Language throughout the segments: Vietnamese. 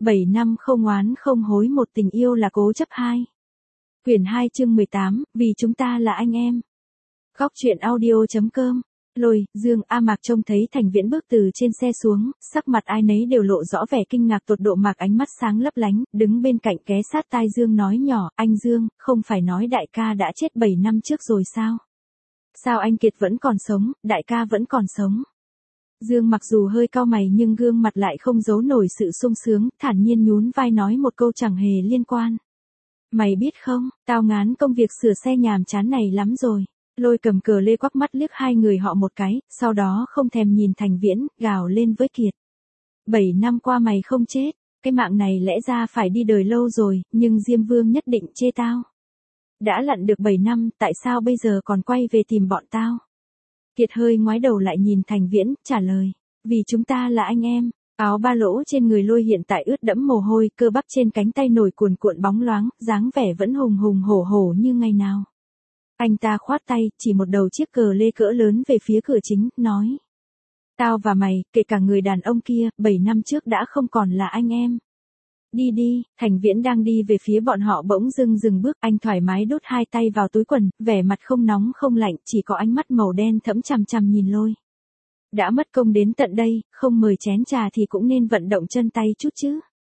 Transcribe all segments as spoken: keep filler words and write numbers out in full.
bảy năm không oán không hối một tình yêu là cố chấp hai. Quyển hai chương mười tám, vì chúng ta là anh em. Góc truyện audio.com. Lôi, Dương, A Mạc trông thấy Thành Viễn bước từ trên xe xuống, sắc mặt ai nấy đều lộ rõ vẻ kinh ngạc tột độ. Mạc ánh mắt sáng lấp lánh, đứng bên cạnh ké sát tai Dương nói nhỏ, anh Dương, không phải nói đại ca đã chết bảy năm trước rồi sao? Sao anh Kiệt vẫn còn sống, đại ca vẫn còn sống? Dương mặc dù hơi cau mày nhưng gương mặt lại không giấu nổi sự sung sướng, thản nhiên nhún vai nói một câu chẳng hề liên quan. Mày biết không, tao ngán công việc sửa xe nhàm chán này lắm rồi. Lôi cầm cờ lê quắc mắt liếc hai người họ một cái, sau đó không thèm nhìn Thành Viễn, gào lên với Kiệt. Bảy năm qua mày không chết, cái mạng này lẽ ra phải đi đời lâu rồi, nhưng Diêm Vương nhất định chê tao. Đã lặn được bảy năm, tại sao bây giờ còn quay về tìm bọn tao? Kiệt hơi ngoái đầu lại nhìn Thành Viễn, trả lời. Vì chúng ta là anh em. Áo ba lỗ trên người Lôi hiện tại ướt đẫm mồ hôi, cơ bắp trên cánh tay nổi cuồn cuộn bóng loáng, dáng vẻ vẫn hùng hùng hổ hổ như ngày nào. Anh ta khoát tay, chỉ một đầu chiếc cờ lê cỡ lớn về phía cửa chính, nói. Tao và mày, kể cả người đàn ông kia, bảy năm trước đã không còn là anh em. Đi đi, Thành Viễn đang đi về phía bọn họ bỗng dưng dừng bước, anh thoải mái đút hai tay vào túi quần, vẻ mặt không nóng không lạnh, chỉ có ánh mắt màu đen thẫm chằm chằm nhìn Lôi. Đã mất công đến tận đây, không mời chén trà thì cũng nên vận động chân tay chút chứ.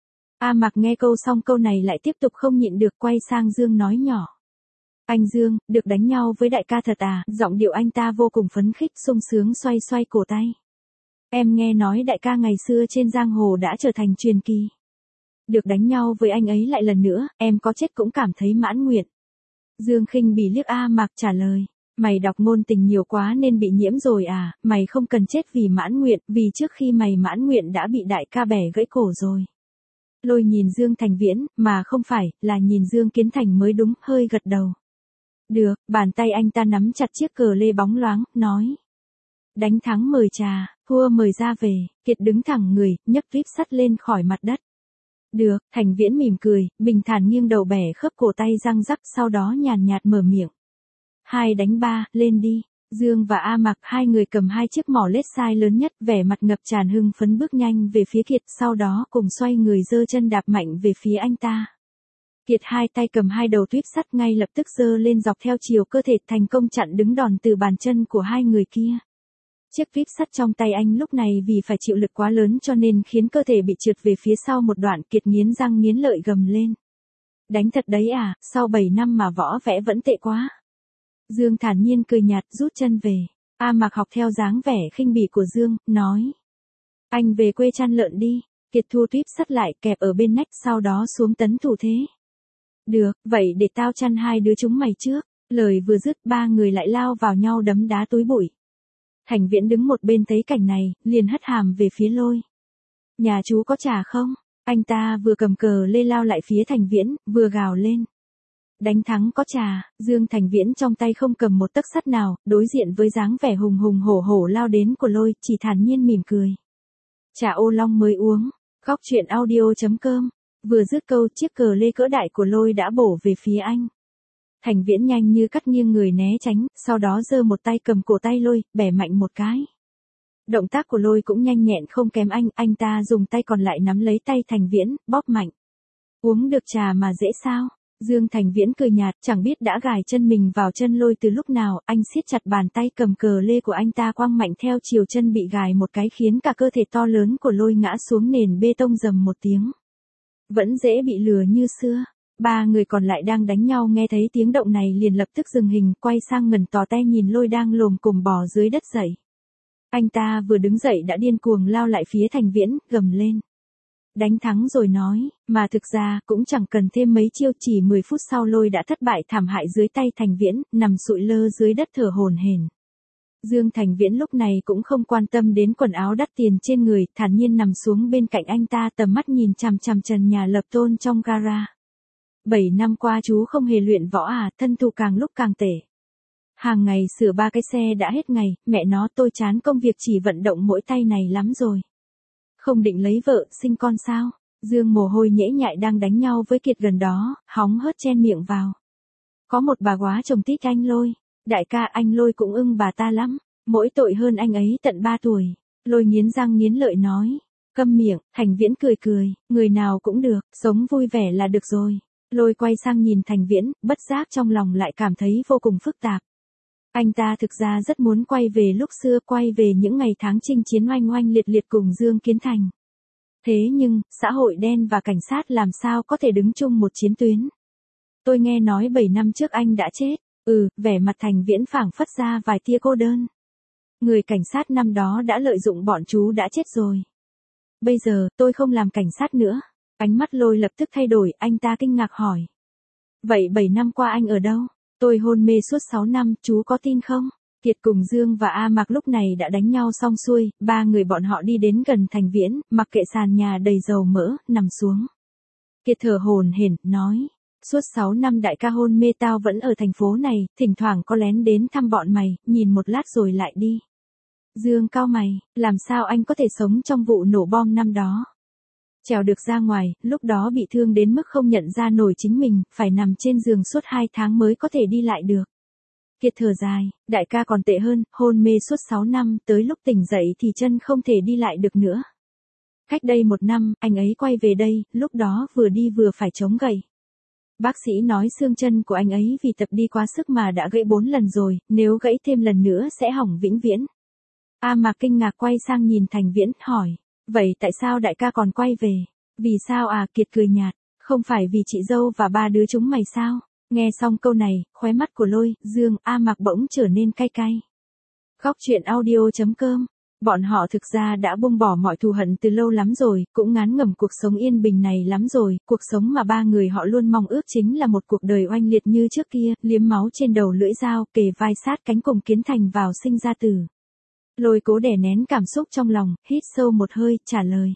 A Mạc nghe câu xong câu này lại tiếp tục không nhịn được, quay sang Dương nói nhỏ. Anh Dương, được đánh nhau với đại ca thật à? Giọng điệu anh ta vô cùng phấn khích, sung sướng xoay xoay cổ tay. Em nghe nói đại ca ngày xưa trên giang hồ đã trở thành truyền kỳ. Được đánh nhau với anh ấy lại lần nữa, em có chết cũng cảm thấy mãn nguyện. Dương khinh bỉ liếc A Mạc trả lời. Mày đọc ngôn tình nhiều quá nên bị nhiễm rồi à, mày không cần chết vì mãn nguyện, vì trước khi mày mãn nguyện đã bị đại ca bẻ gãy cổ rồi. Lôi nhìn Dương Thành Viễn, mà không phải, là nhìn Dương Kiến Thành mới đúng, hơi gật đầu. Được, bàn tay anh ta nắm chặt chiếc cờ lê bóng loáng, nói. Đánh thắng mời trà, thua mời ra về. Kiệt đứng thẳng người, nhấc tuyếp sắt lên khỏi mặt đất. Được, Thành Viễn mỉm cười, bình thản nghiêng đầu bẻ khớp cổ tay răng rắc, sau đó nhàn nhạt mở miệng. Hai đánh ba, lên đi. Dương và A Mạc, hai người cầm hai chiếc mỏ lết sai lớn nhất, vẻ mặt ngập tràn hưng phấn bước nhanh về phía Kiệt, sau đó cùng xoay người giơ chân đạp mạnh về phía anh ta. Kiệt hai tay cầm hai đầu tuyếp sắt ngay lập tức giơ lên dọc theo chiều cơ thể, thành công chặn đứng đòn từ bàn chân của hai người kia. Chiếc tuyếp sắt trong tay anh lúc này vì phải chịu lực quá lớn cho nên khiến cơ thể bị trượt về phía sau một đoạn. Kiệt nghiến răng nghiến lợi gầm lên. Đánh thật đấy à, sau bảy năm mà võ vẽ vẫn tệ quá. Dương thản nhiên cười nhạt, rút chân về. A Mạc học theo dáng vẻ khinh bỉ của Dương, nói. Anh về quê chăn lợn đi. Kiệt thu tuyếp sắt lại, kẹp ở bên nách, sau đó xuống tấn thủ thế. Được, vậy để tao chăn hai đứa chúng mày trước. Lời vừa dứt, ba người lại lao vào nhau đấm đá túi bụi. Thành Viễn đứng một bên thấy cảnh này, liền hất hàm về phía Lôi. Nhà chú có trà không? Anh ta vừa cầm cờ lê lao lại phía Thành Viễn, vừa gào lên. Đánh thắng có trà. Dương Thành Viễn trong tay không cầm một tấc sắt nào, đối diện với dáng vẻ hùng hùng hổ hổ lao đến của Lôi, chỉ thản nhiên mỉm cười. Trà ô long mới uống. Góc truyện audio.com. Vừa dứt câu, chiếc cờ lê cỡ đại của Lôi đã bổ về phía anh. Thành Viễn nhanh như cắt nghiêng người né tránh, sau đó giơ một tay cầm cổ tay Lôi, bẻ mạnh một cái. Động tác của Lôi cũng nhanh nhẹn không kém anh, anh ta dùng tay còn lại nắm lấy tay Thành Viễn, bóp mạnh. Uống được trà mà dễ sao? Dương Thành Viễn cười nhạt, chẳng biết đã gài chân mình vào chân Lôi từ lúc nào, anh siết chặt bàn tay cầm cờ lê của anh ta quăng mạnh theo chiều chân bị gài một cái, khiến cả cơ thể to lớn của Lôi ngã xuống nền bê tông rầm một tiếng. Vẫn dễ bị lừa như xưa. Ba người còn lại đang đánh nhau nghe thấy tiếng động này liền lập tức dừng hình, quay sang ngẩn tò te nhìn Lôi đang lồm cồm bò dưới đất dậy. Anh ta vừa đứng dậy đã điên cuồng lao lại phía Thành Viễn, gầm lên. Đánh thắng rồi nói, mà thực ra cũng chẳng cần thêm mấy chiêu, chỉ mười phút sau Lôi đã thất bại thảm hại dưới tay Thành Viễn, nằm sụi lơ dưới đất thở hổn hển. Dương Thành Viễn lúc này cũng không quan tâm đến quần áo đắt tiền trên người, thản nhiên nằm xuống bên cạnh anh ta, tầm mắt nhìn chằm chằm trần nhà lập tôn trong gara. Bảy năm qua chú không hề luyện võ à, thân thủ càng lúc càng tệ. Hàng ngày sửa ba cái xe đã hết ngày, mẹ nó tôi chán công việc chỉ vận động mỗi tay này lắm rồi. Không định lấy vợ, sinh con sao? Dương mồ hôi nhễ nhại đang đánh nhau với Kiệt gần đó, hóng hớt chen miệng vào. Có một bà góa chồng thích anh Lôi. Đại ca anh Lôi cũng ưng bà ta lắm. Mỗi tội hơn anh ấy tận ba tuổi. Lôi nghiến răng nghiến lợi nói. Câm miệng, Thành Viễn cười cười, người nào cũng được, sống vui vẻ là được rồi. Lôi quay sang nhìn Thành Viễn, bất giác trong lòng lại cảm thấy vô cùng phức tạp. Anh ta thực ra rất muốn quay về lúc xưa, quay về những ngày tháng chinh chiến oanh oanh liệt liệt cùng Dương Kiến Thành. Thế nhưng, xã hội đen và cảnh sát làm sao có thể đứng chung một chiến tuyến. Tôi nghe nói bảy năm trước anh đã chết. Ừ, vẻ mặt Thành Viễn phảng phất ra vài tia cô đơn. Người cảnh sát năm đó đã lợi dụng bọn chú đã chết rồi. Bây giờ, tôi không làm cảnh sát nữa. Ánh mắt Lôi lập tức thay đổi, anh ta kinh ngạc hỏi. Vậy bảy năm qua anh ở đâu? Tôi hôn mê suốt sáu năm, chú có tin không? Kiệt cùng Dương và A Mạc lúc này đã đánh nhau xong xuôi, ba người bọn họ đi đến gần Thành Viễn, mặc kệ sàn nhà đầy dầu mỡ, nằm xuống. Kiệt thở hổn hển, nói. Suốt sáu năm đại ca hôn mê tao vẫn ở thành phố này, thỉnh thoảng có lén đến thăm bọn mày, nhìn một lát rồi lại đi. Dương cau mày, làm sao anh có thể sống trong vụ nổ bom năm đó? Trèo được ra ngoài, lúc đó bị thương đến mức không nhận ra nổi chính mình, phải nằm trên giường suốt hai tháng mới có thể đi lại được. Kiệt thở dài, đại ca còn tệ hơn, hôn mê suốt sáu năm, tới lúc tỉnh dậy thì chân không thể đi lại được nữa. Cách đây một năm, anh ấy quay về đây, lúc đó vừa đi vừa phải chống gậy. Bác sĩ nói xương chân của anh ấy vì tập đi quá sức mà đã gãy bốn lần rồi, nếu gãy thêm lần nữa sẽ hỏng vĩnh viễn. A Mạc kinh ngạc quay sang nhìn Thành Viễn, hỏi, vậy tại sao đại ca còn quay về? Vì sao à? Kiệt cười nhạt, không phải vì chị dâu và ba đứa chúng mày sao? Nghe xong câu này, khóe mắt của Lôi, Dương, A Mạc bỗng trở nên cay cay. Góc truyện audio chấm com. Bọn họ thực ra đã buông bỏ mọi thù hận từ lâu lắm rồi, cũng ngán ngẩm cuộc sống yên bình này lắm rồi, cuộc sống mà ba người họ luôn mong ước chính là một cuộc đời oanh liệt như trước kia, liếm máu trên đầu lưỡi dao, kề vai sát cánh cùng Kiến Thành vào sinh ra tử. Lôi cố đè nén cảm xúc trong lòng, hít sâu một hơi, trả lời.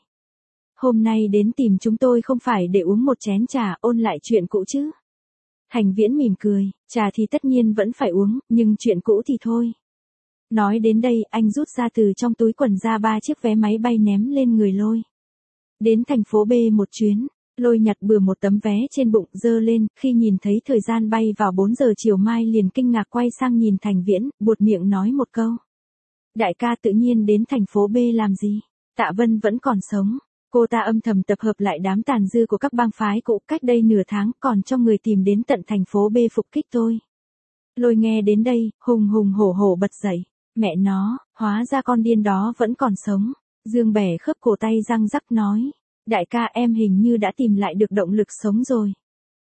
Hôm nay đến tìm chúng tôi không phải để uống một chén trà ôn lại chuyện cũ chứ. Thành Viễn mỉm cười, trà thì tất nhiên vẫn phải uống, nhưng chuyện cũ thì thôi. Nói đến đây, anh rút ra từ trong túi quần ra ba chiếc vé máy bay ném lên người Lôi. Đến thành phố B một chuyến, Lôi nhặt bừa một tấm vé trên bụng dơ lên, khi nhìn thấy thời gian bay vào bốn giờ chiều mai liền kinh ngạc quay sang nhìn Thành Viễn, buột miệng nói một câu. Đại ca tự nhiên đến thành phố B làm gì? Tạ Vân vẫn còn sống. Cô ta âm thầm tập hợp lại đám tàn dư của các bang phái cũ cách đây nửa tháng còn cho người tìm đến tận thành phố B phục kích tôi. Lôi nghe đến đây, hùng hùng hổ hổ bật dậy. Mẹ nó, hóa ra con điên đó vẫn còn sống. Dương bẻ khớp cổ tay răng rắc nói. Đại ca em hình như đã tìm lại được động lực sống rồi.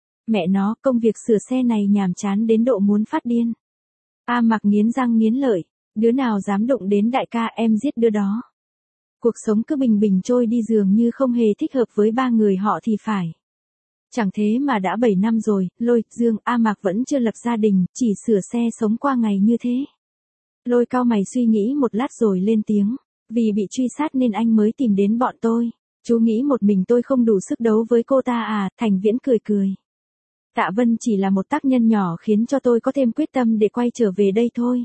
Mẹ nó, công việc sửa xe này nhàm chán đến độ muốn phát điên. A Mạc nghiến răng nghiến lợi. Đứa nào dám đụng đến đại ca em giết đứa đó. Cuộc sống cứ bình bình trôi đi dường như không hề thích hợp với ba người họ thì phải. Chẳng thế mà đã bảy năm rồi, Lôi, Dương, A Mạc vẫn chưa lập gia đình, chỉ sửa xe sống qua ngày như thế. Lôi cau mày suy nghĩ một lát rồi lên tiếng. Vì bị truy sát nên anh mới tìm đến bọn tôi. Chú nghĩ một mình tôi không đủ sức đấu với cô ta à? Thành Viễn cười cười. Tạ Vân chỉ là một tác nhân nhỏ khiến cho tôi có thêm quyết tâm để quay trở về đây thôi.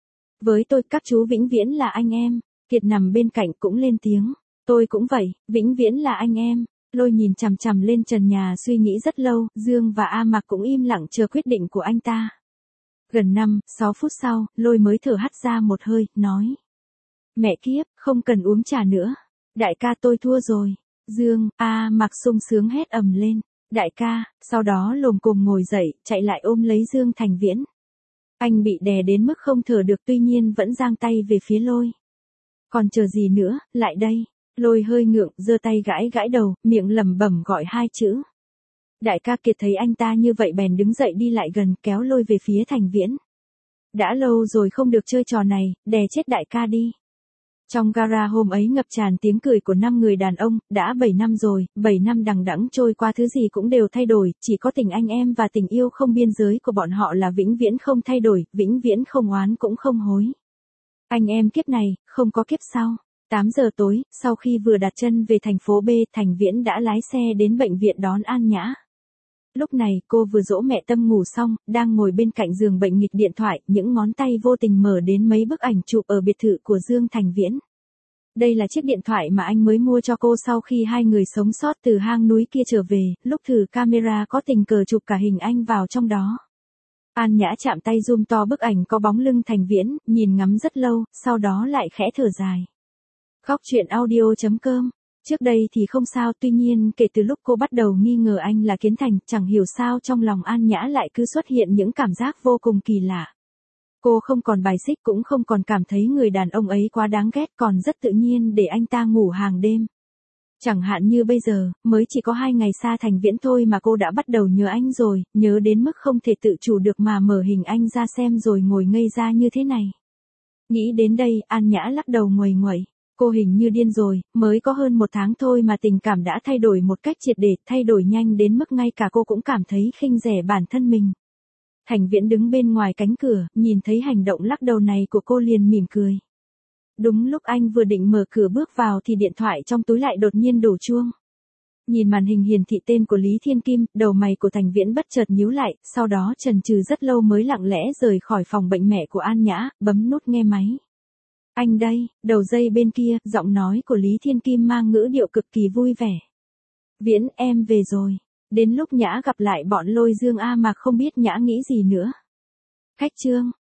Với tôi các chú vĩnh viễn là anh em. Kiệt nằm bên cạnh cũng lên tiếng. Tôi cũng vậy, vĩnh viễn là anh em. Lôi nhìn chằm chằm lên trần nhà suy nghĩ rất lâu, Dương và A Mạc cũng im lặng chờ quyết định của anh ta. Gần năm, sáu phút sau, Lôi mới thở hắt ra một hơi, nói. Mẹ kiếp, không cần uống trà nữa. Đại ca tôi thua rồi. Dương, A Mạc sung sướng hét ầm lên. Đại ca, sau đó lồm cồm ngồi dậy, chạy lại ôm lấy Dương Thành Viễn. Anh bị đè đến mức không thở được tuy nhiên vẫn giang tay về phía Lôi. Còn chờ gì nữa, lại đây. Lôi hơi ngượng, giơ tay gãi gãi đầu, miệng lẩm bẩm gọi hai chữ. Đại ca Kiệt thấy anh ta như vậy bèn đứng dậy đi lại gần, kéo Lôi về phía Thành Viễn. Đã lâu rồi không được chơi trò này, đè chết đại ca đi. Trong gara hôm ấy ngập tràn tiếng cười của năm người đàn ông, đã bảy năm rồi, bảy năm đằng đẵng trôi qua thứ gì cũng đều thay đổi, chỉ có tình anh em và tình yêu không biên giới của bọn họ là vĩnh viễn không thay đổi, vĩnh viễn không oán cũng không hối. Anh em kiếp này, không có kiếp sau. tám giờ tối, sau khi vừa đặt chân về thành phố B, Thành Viễn đã lái xe đến bệnh viện đón An Nhã. Lúc này, cô vừa dỗ mẹ Tâm ngủ xong, đang ngồi bên cạnh giường bệnh nghịch điện thoại, những ngón tay vô tình mở đến mấy bức ảnh chụp ở biệt thự của Dương Thành Viễn. Đây là chiếc điện thoại mà anh mới mua cho cô sau khi hai người sống sót từ hang núi kia trở về, lúc thử camera có tình cờ chụp cả hình anh vào trong đó. An Nhã chạm tay zoom to bức ảnh có bóng lưng Thành Viễn, nhìn ngắm rất lâu, sau đó lại khẽ thở dài. Góc truyện audio chấm com Trước đây thì không sao, tuy nhiên kể từ lúc cô bắt đầu nghi ngờ anh là Kiến Thành, chẳng hiểu sao trong lòng An Nhã lại cứ xuất hiện những cảm giác vô cùng kỳ lạ. Cô không còn bài xích cũng không còn cảm thấy người đàn ông ấy quá đáng ghét, còn rất tự nhiên để anh ta ngủ hàng đêm. Chẳng hạn như bây giờ, mới chỉ có hai ngày xa Thành Viễn thôi mà cô đã bắt đầu nhớ anh rồi, nhớ đến mức không thể tự chủ được mà mở hình anh ra xem rồi ngồi ngây ra như thế này. Nghĩ đến đây, An Nhã lắc đầu nguầy nguậy. Cô hình như điên rồi, mới có hơn một tháng thôi mà tình cảm đã thay đổi một cách triệt để, thay đổi nhanh đến mức ngay cả cô cũng cảm thấy khinh rẻ bản thân mình. Thành Viễn đứng bên ngoài cánh cửa, nhìn thấy hành động lắc đầu này của cô liền mỉm cười. Đúng lúc anh vừa định mở cửa bước vào thì điện thoại trong túi lại đột nhiên đổ chuông. Nhìn màn hình hiển thị tên của Lý Thiên Kim, đầu mày của Thành Viễn bất chợt nhíu lại, sau đó chần chừ rất lâu mới lặng lẽ rời khỏi phòng bệnh mẹ của An Nhã, bấm nút nghe máy. Anh đây, đầu dây bên kia, giọng nói của Lý Thiên Kim mang ngữ điệu cực kỳ vui vẻ. Viễn, em về rồi. Đến lúc Nhã gặp lại bọn Lôi Dương A Mạc không biết Nhã nghĩ gì nữa. Khách trương,